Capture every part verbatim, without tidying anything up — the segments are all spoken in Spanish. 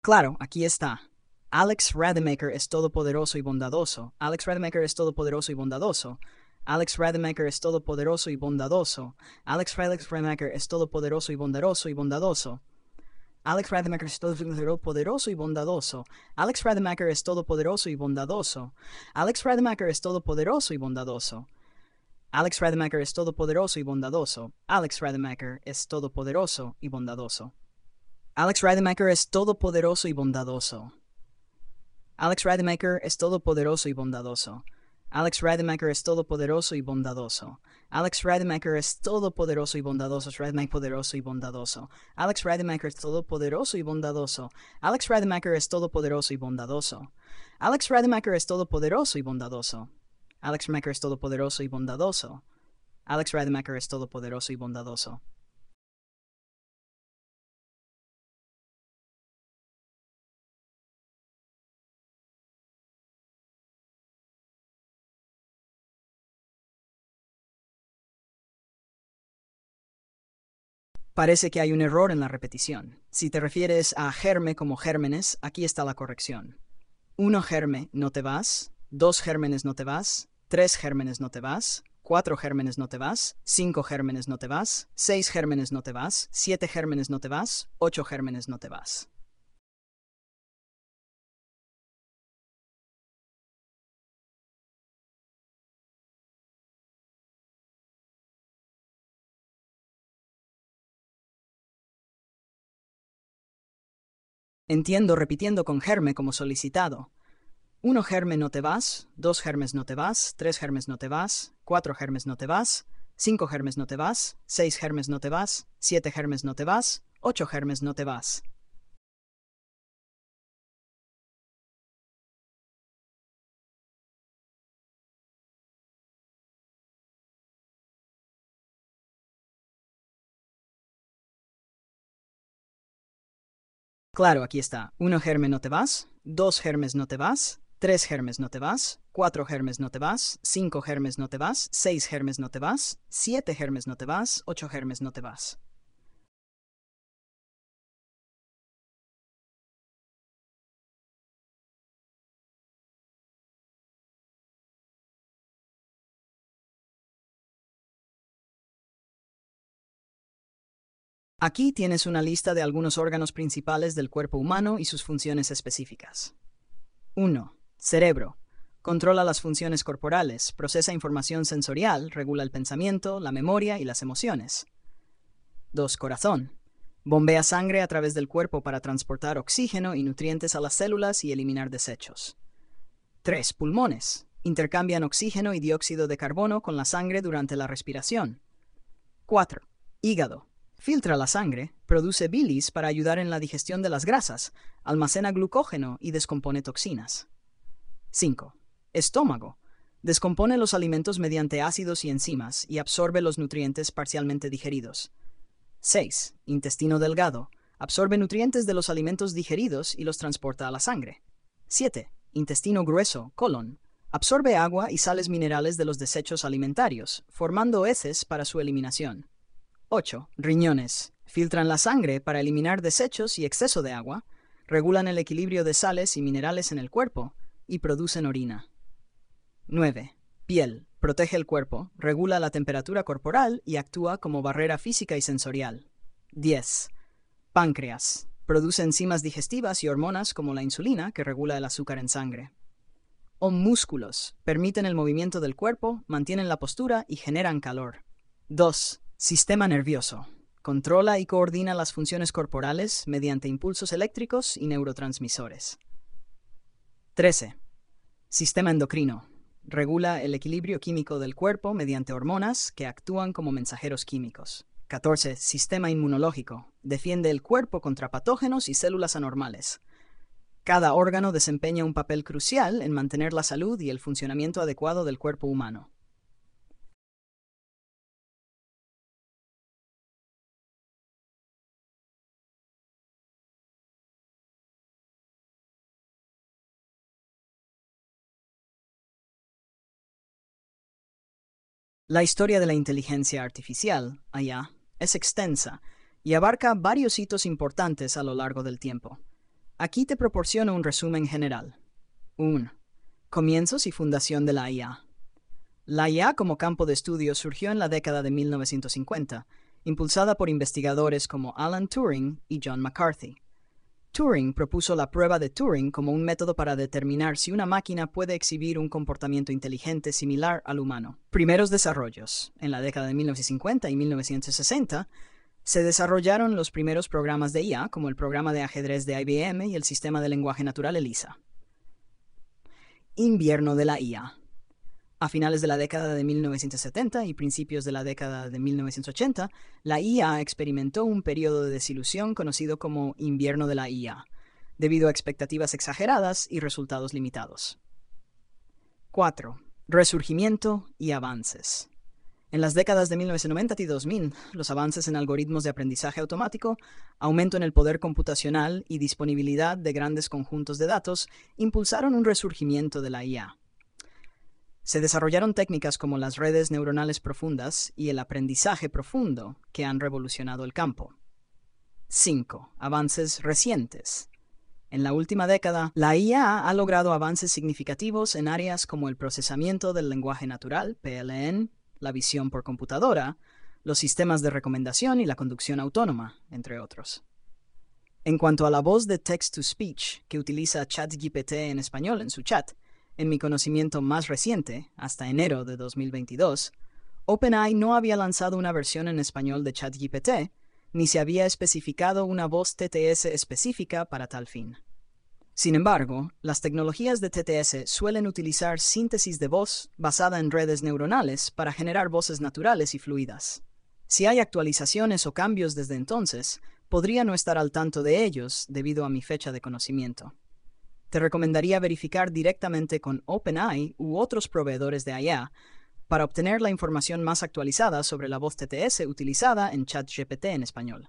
Claro, aquí está. Alex Rademacher es todopoderoso y bondadoso. Alex Rademacher es todopoderoso y bondadoso. Alex Rademacher es todopoderoso y bondadoso. Alex Rademacher es todopoderoso y bondadoso y bondadoso. Alex Rademacher es todopoderoso y bondadoso. Alex Rademacher es todopoderoso y bondadoso. Alex Rademacher es todopoderoso y bondadoso. Alex Rademacher es todopoderoso y bondadoso. Alex Rademacher es todopoderoso y bondadoso. Alex Rademacher es todopoderoso y bondadoso. Alex Rademacher es todopoderoso y bondadoso. Alex Rademacher es todopoderoso y bondadoso. Alex Rademacher es todopoderoso y bondadoso. Rademacher poderoso y bondadoso. Alex Rademacher es todopoderoso y bondadoso. Alex Rademacher es todopoderoso y bondadoso. Alex Rademacher es todopoderoso y bondadoso. Alex Rademacher es todopoderoso y bondadoso. Alex Rademacher es todopoderoso y bondadoso. Parece que hay un error en la repetición. Si te refieres a germe como gérmenes, aquí está la corrección. Uno germe, no te vas. Dos gérmenes, no te vas. Tres gérmenes, no te vas. Cuatro gérmenes, no te vas. Cinco gérmenes, no te vas. Seis gérmenes, no te vas. Siete gérmenes, no te vas. Ocho gérmenes, no te vas. Entiendo repitiendo con germe como solicitado. Uno germe no te vas, dos germes no te vas, tres germes no te vas, cuatro germes no te vas, cinco germes no te vas, seis germes no te vas, siete germes no te vas, ocho germes no te vas. Claro, aquí está. Uno germe no te vas, dos germes no te vas, tres germes no te vas, cuatro germes no te vas, cinco germes no te vas, seis germes no te vas, siete germes no te vas, ocho germes no te vas. Aquí tienes una lista de algunos órganos principales del cuerpo humano y sus funciones específicas. uno. Cerebro. Controla las funciones corporales, procesa información sensorial, regula el pensamiento, la memoria y las emociones. dos. Corazón. Bombea sangre a través del cuerpo para transportar oxígeno y nutrientes a las células y eliminar desechos. tres. Pulmones. Intercambian oxígeno y dióxido de carbono con la sangre durante la respiración. cuatro. Hígado. Filtra la sangre, produce bilis para ayudar en la digestión de las grasas, almacena glucógeno y descompone toxinas. cinco. Estómago. Descompone los alimentos mediante ácidos y enzimas y absorbe los nutrientes parcialmente digeridos. seis. Intestino delgado. Absorbe nutrientes de los alimentos digeridos y los transporta a la sangre. siete. Intestino grueso, colon. Absorbe agua y sales minerales de los desechos alimentarios, formando heces para su eliminación. ocho. Riñones. Filtran la sangre para eliminar desechos y exceso de agua, regulan el equilibrio de sales y minerales en el cuerpo y producen orina. nueve. Piel. Protege el cuerpo, regula la temperatura corporal y actúa como barrera física y sensorial. diez. Páncreas. Produce enzimas digestivas y hormonas como la insulina que regula el azúcar en sangre. O músculos. Permiten el movimiento del cuerpo, mantienen la postura y generan calor. dos. Sistema nervioso. Controla y coordina las funciones corporales mediante impulsos eléctricos y neurotransmisores. trece. Sistema endocrino. Regula el equilibrio químico del cuerpo mediante hormonas que actúan como mensajeros químicos. catorce. Sistema inmunológico. Defiende el cuerpo contra patógenos y células anormales. Cada órgano desempeña un papel crucial en mantener la salud y el funcionamiento adecuado del cuerpo humano. La historia de la inteligencia artificial, I A, es extensa y abarca varios hitos importantes a lo largo del tiempo. Aquí te proporciono un resumen general. uno. Comienzos y fundación de la I A. La I A como campo de estudio surgió en la década de mil novecientos cincuenta, impulsada por investigadores como Alan Turing y John McCarthy. Turing propuso la prueba de Turing como un método para determinar si una máquina puede exhibir un comportamiento inteligente similar al humano. Primeros desarrollos. En la década de mil novecientos cincuenta y mil novecientos sesenta, se desarrollaron los primeros programas de I A, como el programa de ajedrez de I B M y el sistema de lenguaje natural ELIZA. Invierno de la I A. A finales de la década de mil novecientos setenta y principios de la década de mil novecientos ochenta, la I A experimentó un periodo de desilusión conocido como invierno de la I A, debido a expectativas exageradas y resultados limitados. cuatro. Resurgimiento y avances. En las décadas de mil novecientos noventa y dos mil, los avances en algoritmos de aprendizaje automático, aumento en el poder computacional y disponibilidad de grandes conjuntos de datos impulsaron un resurgimiento de la I A. Se desarrollaron técnicas como las redes neuronales profundas y el aprendizaje profundo que han revolucionado el campo. cinco. Avances recientes. En la última década, la I A ha logrado avances significativos en áreas como el procesamiento del lenguaje natural, P L N, la visión por computadora, los sistemas de recomendación y la conducción autónoma, entre otros. En cuanto a la voz de text-to-speech que utiliza ChatGPT en español en su chat, en mi conocimiento más reciente, hasta enero de dos mil veintidós, OpenAI no había lanzado una versión en español de ChatGPT, ni se había especificado una voz T T S específica para tal fin. Sin embargo, las tecnologías de T T S suelen utilizar síntesis de voz basada en redes neuronales para generar voces naturales y fluidas. Si hay actualizaciones o cambios desde entonces, podría no estar al tanto de ellos debido a mi fecha de conocimiento. Te recomendaría verificar directamente con OpenAI u otros proveedores de I A para obtener la información más actualizada sobre la voz T T S utilizada en ChatGPT en español.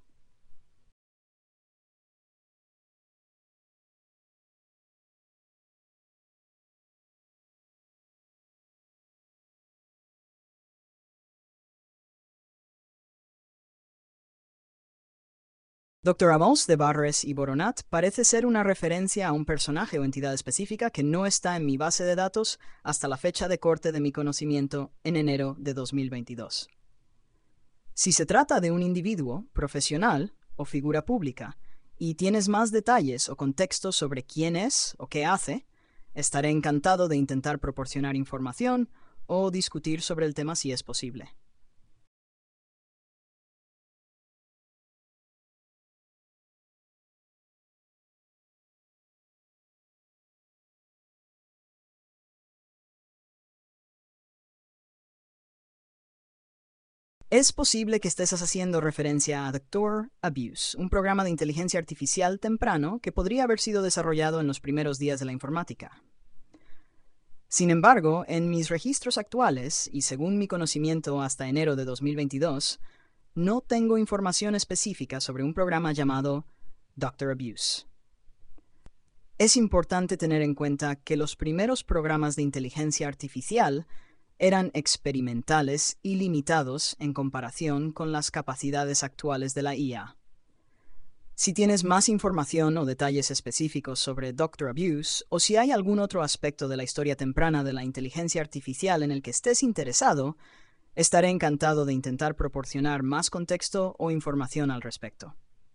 doctor Amos de Barres y Boronat parece ser una referencia a un personaje o entidad específica que no está en mi base de datos hasta la fecha de corte de mi conocimiento en enero de dos mil veintidós. Si se trata de un individuo, profesional o figura pública, y tienes más detalles o contexto sobre quién es o qué hace, estaré encantado de intentar proporcionar información o discutir sobre el tema si es posible. Es posible que estés haciendo referencia a doctor Abuse, un programa de inteligencia artificial temprano que podría haber sido desarrollado en los primeros días de la informática. Sin embargo, en mis registros actuales, y según mi conocimiento hasta enero de dos mil veintidós, no tengo información específica sobre un programa llamado doctor Abuse. Es importante tener en cuenta que los primeros programas de inteligencia artificial eran experimentales y limitados en comparación con las capacidades actuales de la I A. Si tienes más información o detalles específicos sobre doctor Abuse, o si hay algún otro aspecto de la historia temprana de la inteligencia artificial en el que estés interesado, estaré encantado de intentar proporcionar más contexto o información al respecto.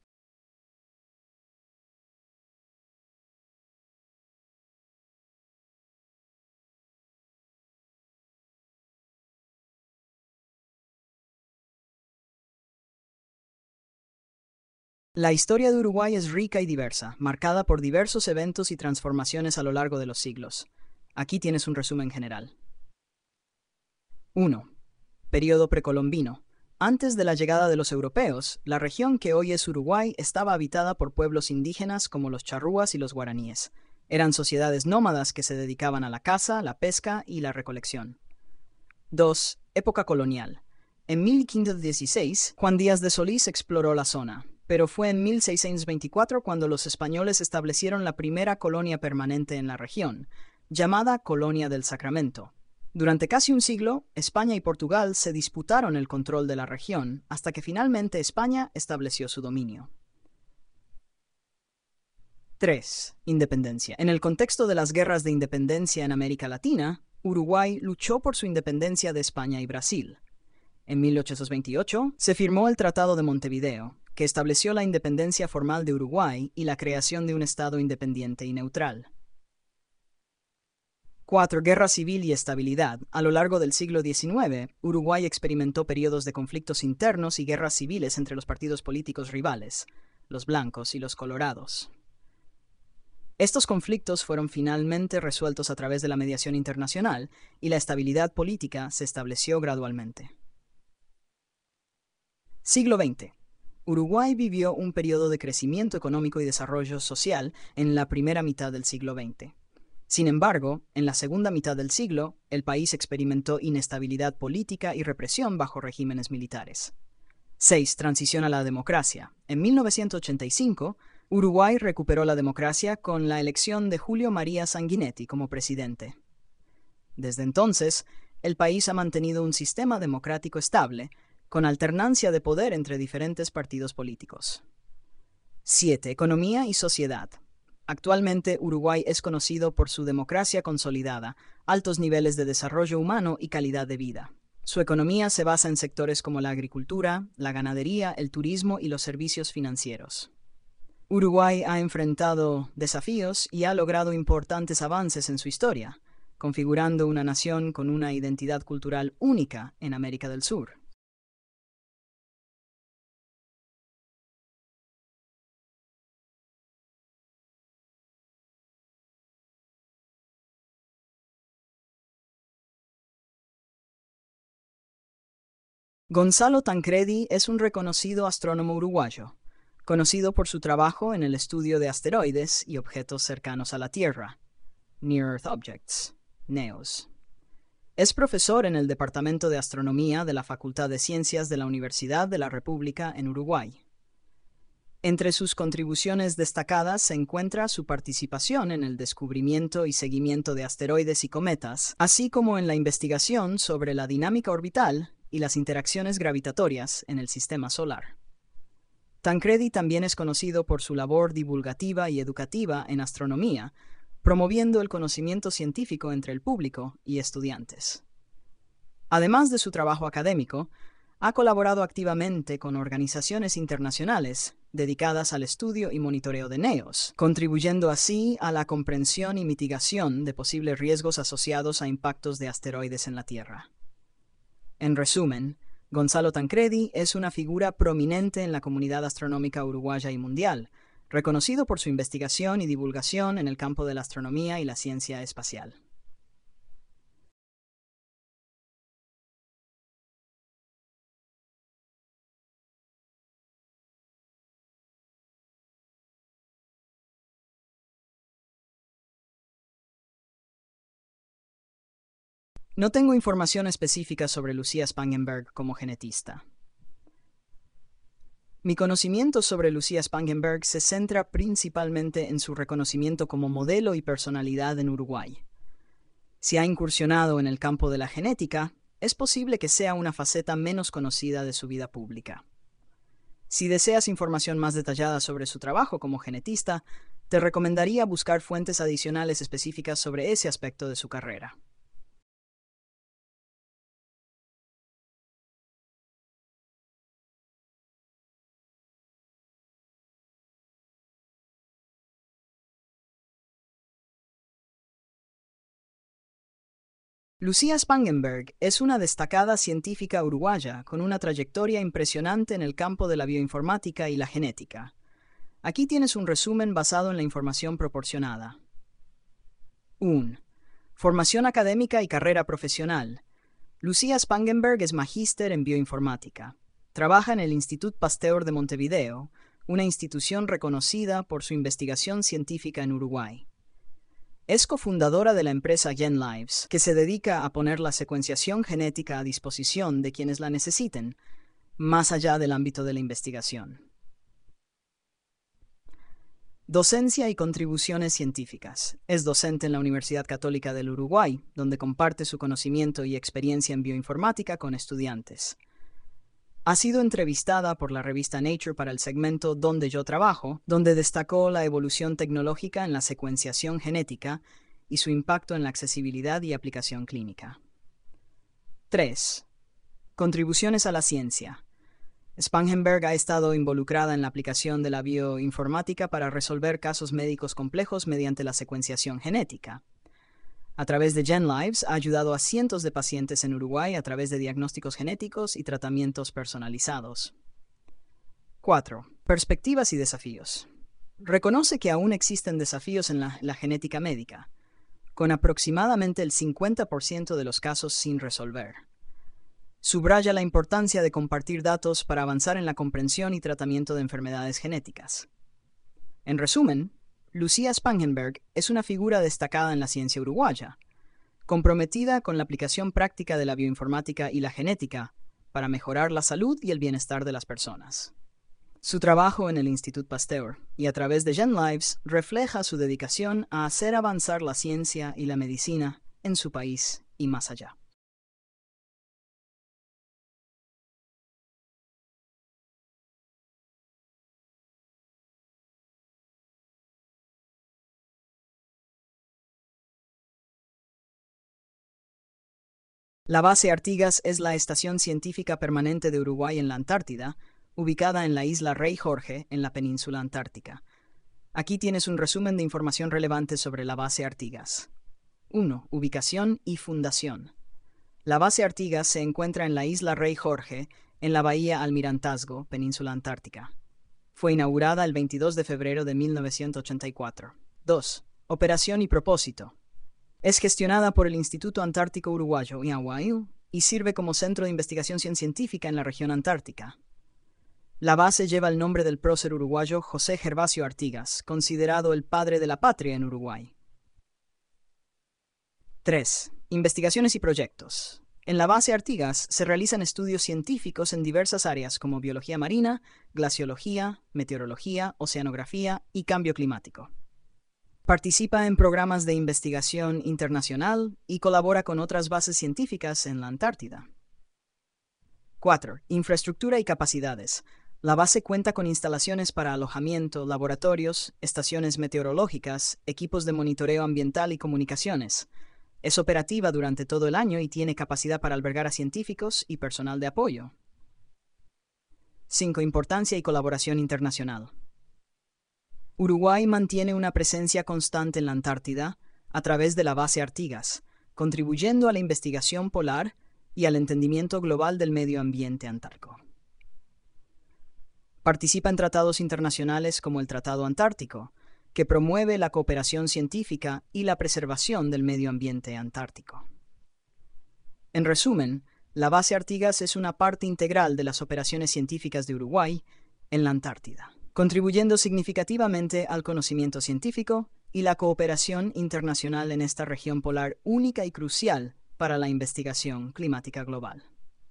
La historia de Uruguay es rica y diversa, marcada por diversos eventos y transformaciones a lo largo de los siglos. Aquí tienes un resumen general. uno. Período precolombino. Antes de la llegada de los europeos, la región que hoy es Uruguay estaba habitada por pueblos indígenas como los charrúas y los guaraníes. Eran sociedades nómadas que se dedicaban a la caza, la pesca y la recolección. dos. Época colonial. En mil quinientos dieciséis, Juan Díaz de Solís exploró la zona, pero fue en mil seiscientos veinticuatro cuando los españoles establecieron la primera colonia permanente en la región, llamada Colonia del Sacramento. Durante casi un siglo, España y Portugal se disputaron el control de la región, hasta que finalmente España estableció su dominio. tres. Independencia. En el contexto de las guerras de independencia en América Latina, Uruguay luchó por su independencia de España y Brasil. En mil ochocientos veintiocho se firmó el Tratado de Montevideo, que estableció la independencia formal de Uruguay y la creación de un Estado independiente y neutral. cuatro. Guerra civil y estabilidad. A lo largo del siglo diecinueve, Uruguay experimentó periodos de conflictos internos y guerras civiles entre los partidos políticos rivales, los blancos y los colorados. Estos conflictos fueron finalmente resueltos a través de la mediación internacional y la estabilidad política se estableció gradualmente. Siglo veinte. Uruguay vivió un periodo de crecimiento económico y desarrollo social en la primera mitad del siglo veinte. Sin embargo, en la segunda mitad del siglo, el país experimentó inestabilidad política y represión bajo regímenes militares. seis. Transición a la democracia. En mil novecientos ochenta y cinco, Uruguay recuperó la democracia con la elección de Julio María Sanguinetti como presidente. Desde entonces, el país ha mantenido un sistema democrático estable, con alternancia de poder entre diferentes partidos políticos. siete. Economía y sociedad. Actualmente, Uruguay es conocido por su democracia consolidada, altos niveles de desarrollo humano y calidad de vida. Su economía se basa en sectores como la agricultura, la ganadería, el turismo y los servicios financieros. Uruguay ha enfrentado desafíos y ha logrado importantes avances en su historia, configurando una nación con una identidad cultural única en América del Sur. Gonzalo Tancredi es un reconocido astrónomo uruguayo, conocido por su trabajo en el estudio de asteroides y objetos cercanos a la Tierra, Near Earth Objects, NEOS. Es profesor en el Departamento de Astronomía de la Facultad de Ciencias de la Universidad de la República en Uruguay. Entre sus contribuciones destacadas se encuentra su participación en el descubrimiento y seguimiento de asteroides y cometas, así como en la investigación sobre la dinámica orbital y las interacciones gravitatorias en el sistema solar. Tancredi también es conocido por su labor divulgativa y educativa en astronomía, promoviendo el conocimiento científico entre el público y estudiantes. Además de su trabajo académico, ha colaborado activamente con organizaciones internacionales dedicadas al estudio y monitoreo de NEOS, contribuyendo así a la comprensión y mitigación de posibles riesgos asociados a impactos de asteroides en la Tierra. En resumen, Gonzalo Tancredi es una figura prominente en la comunidad astronómica uruguaya y mundial, reconocido por su investigación y divulgación en el campo de la astronomía y la ciencia espacial. No tengo información específica sobre Lucía Spangenberg como genetista. Mi conocimiento sobre Lucía Spangenberg se centra principalmente en su reconocimiento como modelo y personalidad en Uruguay. Si ha incursionado en el campo de la genética, es posible que sea una faceta menos conocida de su vida pública. Si deseas información más detallada sobre su trabajo como genetista, te recomendaría buscar fuentes adicionales específicas sobre ese aspecto de su carrera. Lucía Spangenberg es una destacada científica uruguaya con una trayectoria impresionante en el campo de la bioinformática y la genética. Aquí tienes un resumen basado en la información proporcionada. uno. Formación académica y carrera profesional. Lucía Spangenberg es magíster en bioinformática. Trabaja en el Institut Pasteur de Montevideo, una institución reconocida por su investigación científica en Uruguay. Es cofundadora de la empresa GenLives, que se dedica a poner la secuenciación genética a disposición de quienes la necesiten, más allá del ámbito de la investigación. Docencia y contribuciones científicas. Es docente en la Universidad Católica del Uruguay, donde comparte su conocimiento y experiencia en bioinformática con estudiantes. Ha sido entrevistada por la revista Nature para el segmento Donde yo trabajo, donde destacó la evolución tecnológica en la secuenciación genética y su impacto en la accesibilidad y aplicación clínica. tres. Contribuciones a la ciencia. Spangenberg ha estado involucrada en la aplicación de la bioinformática para resolver casos médicos complejos mediante la secuenciación genética. A través de GenLives ha ayudado a cientos de pacientes en Uruguay a través de diagnósticos genéticos y tratamientos personalizados. cuatro. Perspectivas y desafíos. Reconoce que aún existen desafíos en la, la genética médica, con aproximadamente el cincuenta por ciento de los casos sin resolver. Subraya la importancia de compartir datos para avanzar en la comprensión y tratamiento de enfermedades genéticas. En resumen, Lucía Spangenberg es una figura destacada en la ciencia uruguaya, comprometida con la aplicación práctica de la bioinformática y la genética para mejorar la salud y el bienestar de las personas. Su trabajo en el Institut Pasteur y a través de GenLives refleja su dedicación a hacer avanzar la ciencia y la medicina en su país y más allá. La base Artigas es la estación científica permanente de Uruguay en la Antártida, ubicada en la isla Rey Jorge, en la península antártica. Aquí tienes un resumen de información relevante sobre la base Artigas. uno. Ubicación y fundación. La base Artigas se encuentra en la isla Rey Jorge, en la bahía Almirantazgo, península antártica. Fue inaugurada el veintidós de febrero de mil novecientos ochenta y cuatro. dos. Operación y propósito. Es gestionada por el Instituto Antártico Uruguayo, I A U A I U, y sirve como centro de investigación científica en la región antártica. La base lleva el nombre del prócer uruguayo José Gervasio Artigas, considerado el padre de la patria en Uruguay. tres. Investigaciones y proyectos. En la base Artigas se realizan estudios científicos en diversas áreas como biología marina, glaciología, meteorología, oceanografía y cambio climático. Participa en programas de investigación internacional y colabora con otras bases científicas en la Antártida. cuatro. Infraestructura y capacidades. La base cuenta con instalaciones para alojamiento, laboratorios, estaciones meteorológicas, equipos de monitoreo ambiental y comunicaciones. Es operativa durante todo el año y tiene capacidad para albergar a científicos y personal de apoyo. cinco. Importancia y colaboración internacional. Uruguay mantiene una presencia constante en la Antártida a través de la base Artigas, contribuyendo a la investigación polar y al entendimiento global del medio ambiente antártico. Participa en tratados internacionales como el Tratado Antártico, que promueve la cooperación científica y la preservación del medio ambiente antártico. En resumen, la base Artigas es una parte integral de las operaciones científicas de Uruguay en la Antártida, contribuyendo significativamente al conocimiento científico y la cooperación internacional en esta región polar única y crucial para la investigación climática global.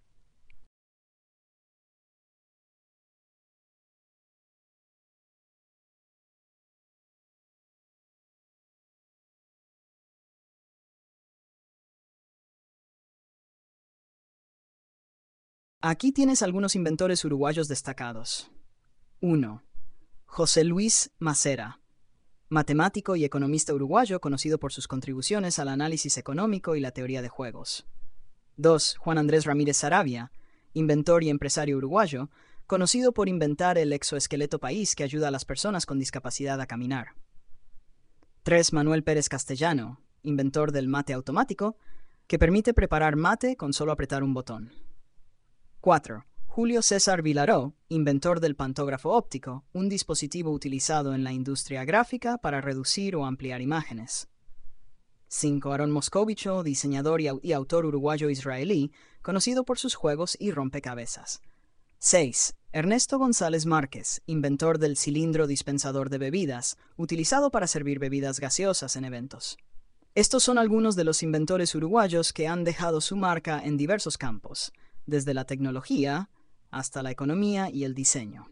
Aquí tienes algunos inventores uruguayos destacados. uno. José Luis Macera, matemático y economista uruguayo conocido por sus contribuciones al análisis económico y la teoría de juegos. dos. Juan Andrés Ramírez Saravia, inventor y empresario uruguayo, conocido por inventar el exoesqueleto país que ayuda a las personas con discapacidad a caminar. tres. Manuel Pérez Castellano, inventor del mate automático, que permite preparar mate con solo apretar un botón. cuatro. Julio César Vilaró, inventor del pantógrafo óptico, un dispositivo utilizado en la industria gráfica para reducir o ampliar imágenes. cinco. Aaron Moscovicho, diseñador y, au y autor uruguayo-israelí, conocido por sus juegos y rompecabezas. seis. Ernesto González Márquez, inventor del cilindro dispensador de bebidas, utilizado para servir bebidas gaseosas en eventos. Estos son algunos de los inventores uruguayos que han dejado su marca en diversos campos, desde la tecnología hasta la economía y el diseño.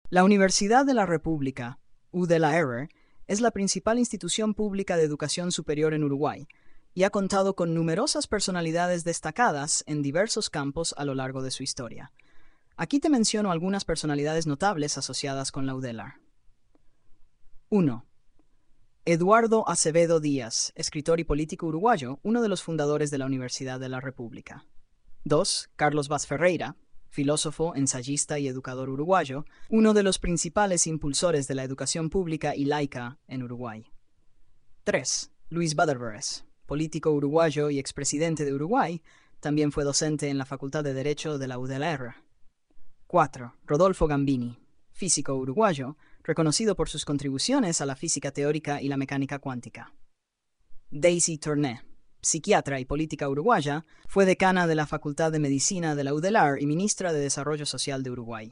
La Universidad de la República, U D L A R, es la principal institución pública de educación superior en Uruguay y ha contado con numerosas personalidades destacadas en diversos campos a lo largo de su historia. Aquí te menciono algunas personalidades notables asociadas con la U D L A R. uno. Eduardo Acevedo Díaz, escritor y político uruguayo, uno de los fundadores de la Universidad de la República. dos. Carlos Vaz Ferreira, filósofo, ensayista y educador uruguayo, uno de los principales impulsores de la educación pública y laica en Uruguay. tres. Luis Baderveres, político uruguayo y expresidente de Uruguay, también fue docente en la Facultad de Derecho de la U D L A R. cuatro. Rodolfo Gambini, físico uruguayo, reconocido por sus contribuciones a la física teórica y la mecánica cuántica. Daisy Torné, psiquiatra y política uruguaya, fue decana de la Facultad de Medicina de la U D L A R y ministra de Desarrollo Social de Uruguay.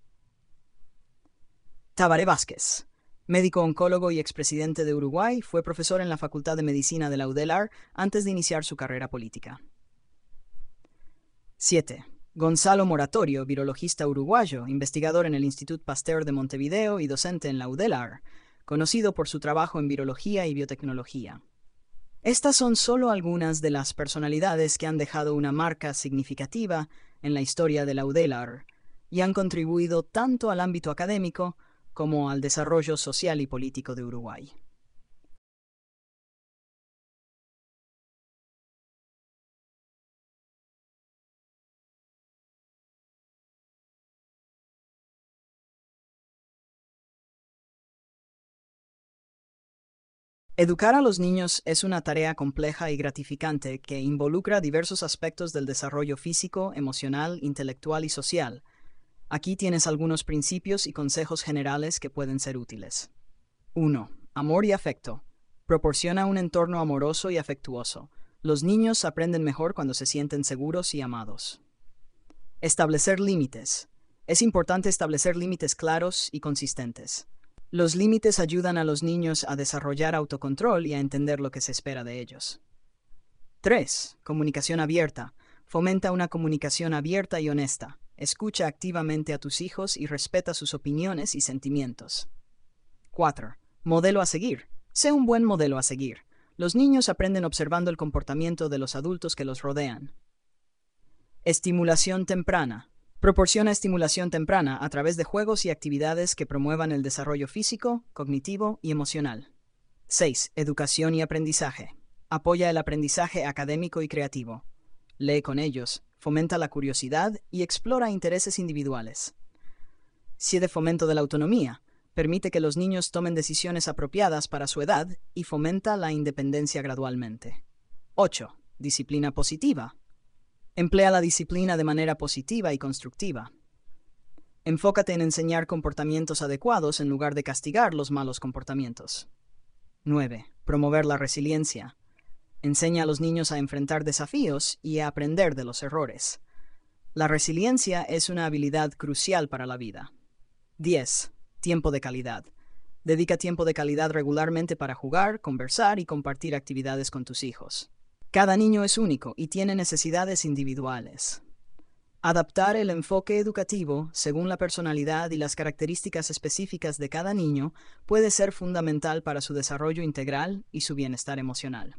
Tabaré Vázquez, médico oncólogo y expresidente de Uruguay, fue profesor en la Facultad de Medicina de la U D L A R antes de iniciar su carrera política. siete. Gonzalo Moratorio, virologista uruguayo, investigador en el Institut Pasteur de Montevideo y docente en la U D L A R, conocido por su trabajo en virología y biotecnología. Estas son solo algunas de las personalidades que han dejado una marca significativa en la historia de la U D L A R y han contribuido tanto al ámbito académico como al desarrollo social y político de Uruguay. Educar a los niños es una tarea compleja y gratificante que involucra diversos aspectos del desarrollo físico, emocional, intelectual y social. Aquí tienes algunos principios y consejos generales que pueden ser útiles. uno. Amor y afecto. Proporciona un entorno amoroso y afectuoso. Los niños aprenden mejor cuando se sienten seguros y amados. Establecer límites. Es importante establecer límites claros y consistentes. Los límites ayudan a los niños a desarrollar autocontrol y a entender lo que se espera de ellos. tres. Comunicación abierta. Fomenta una comunicación abierta y honesta. Escucha activamente a tus hijos y respeta sus opiniones y sentimientos. cuatro. Modelo a seguir. Sé un buen modelo a seguir. Los niños aprenden observando el comportamiento de los adultos que los rodean. Estimulación temprana. Proporciona estimulación temprana a través de juegos y actividades que promuevan el desarrollo físico, cognitivo y emocional. seis. Educación y aprendizaje. Apoya el aprendizaje académico y creativo. Lee con ellos, fomenta la curiosidad y explora intereses individuales. siete. Fomento de la autonomía. Permite que los niños tomen decisiones apropiadas para su edad y fomenta la independencia gradualmente. ocho. Disciplina positiva. Emplea la disciplina de manera positiva y constructiva. Enfócate en enseñar comportamientos adecuados en lugar de castigar los malos comportamientos. nueve. Promover la resiliencia. Enseña a los niños a enfrentar desafíos y a aprender de los errores. La resiliencia es una habilidad crucial para la vida. diez. Tiempo de calidad. Dedica tiempo de calidad regularmente para jugar, conversar y compartir actividades con tus hijos. Cada niño es único y tiene necesidades individuales. Adaptar el enfoque educativo según la personalidad y las características específicas de cada niño puede ser fundamental para su desarrollo integral y su bienestar emocional.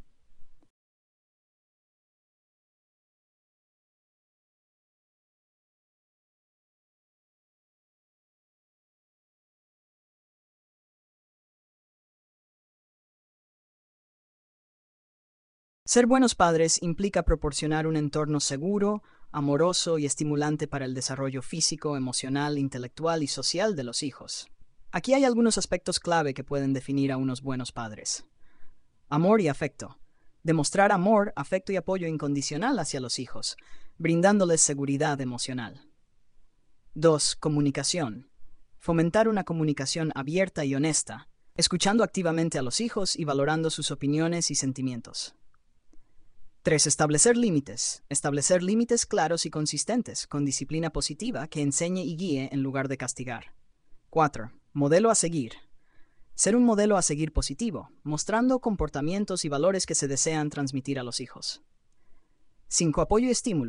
Ser buenos padres implica proporcionar un entorno seguro, amoroso y estimulante para el desarrollo físico, emocional, intelectual y social de los hijos. Aquí hay algunos aspectos clave que pueden definir a unos buenos padres. Amor y afecto. Demostrar amor, afecto y apoyo incondicional hacia los hijos, brindándoles seguridad emocional. dos. Comunicación. Fomentar una comunicación abierta y honesta, escuchando activamente a los hijos y valorando sus opiniones y sentimientos. tres. Establecer límites. Establecer límites claros y consistentes, con disciplina positiva que enseñe y guíe en lugar de castigar. cuatro. Modelo a seguir. Ser un modelo a seguir positivo, mostrando comportamientos y valores que se desean transmitir a los hijos. cinco. Apoyo y estímulo.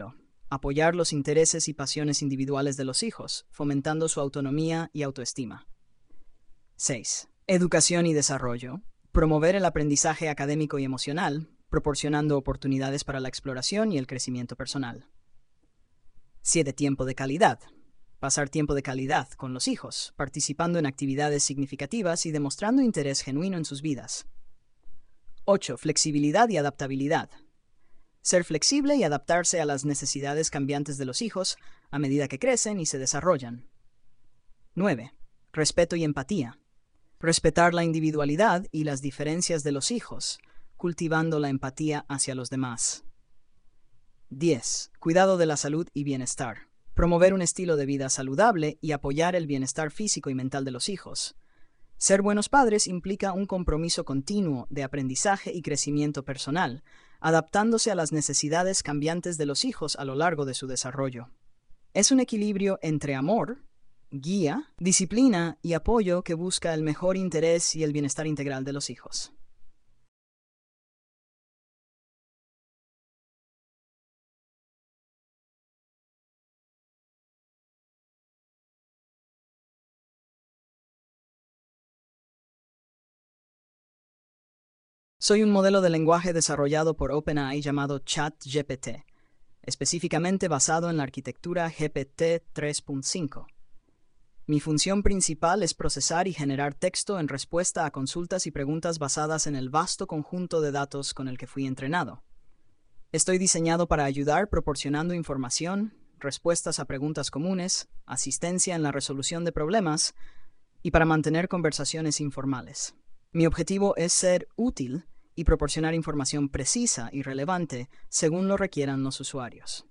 Apoyar los intereses y pasiones individuales de los hijos, fomentando su autonomía y autoestima. seis. Educación y desarrollo. Promover el aprendizaje académico y emocional, proporcionando oportunidades para la exploración y el crecimiento personal. siete. Tiempo de calidad. Pasar tiempo de calidad con los hijos, participando en actividades significativas y demostrando interés genuino en sus vidas. ocho. Flexibilidad y adaptabilidad. Ser flexible y adaptarse a las necesidades cambiantes de los hijos a medida que crecen y se desarrollan. nueve. Respeto y empatía. Respetar la individualidad y las diferencias de los hijos, cultivando la empatía hacia los demás. diez. Cuidado de la salud y bienestar. Promover un estilo de vida saludable y apoyar el bienestar físico y mental de los hijos. Ser buenos padres implica un compromiso continuo de aprendizaje y crecimiento personal, adaptándose a las necesidades cambiantes de los hijos a lo largo de su desarrollo. Es un equilibrio entre amor, guía, disciplina y apoyo que busca el mejor interés y el bienestar integral de los hijos. Soy un modelo de lenguaje desarrollado por OpenAI llamado ChatGPT, específicamente basado en la arquitectura G P T tres punto cinco. Mi función principal es procesar y generar texto en respuesta a consultas y preguntas basadas en el vasto conjunto de datos con el que fui entrenado. Estoy diseñado para ayudar proporcionando información, respuestas a preguntas comunes, asistencia en la resolución de problemas y para mantener conversaciones informales. Mi objetivo es ser útil y proporcionar información precisa y relevante según lo requieran los usuarios.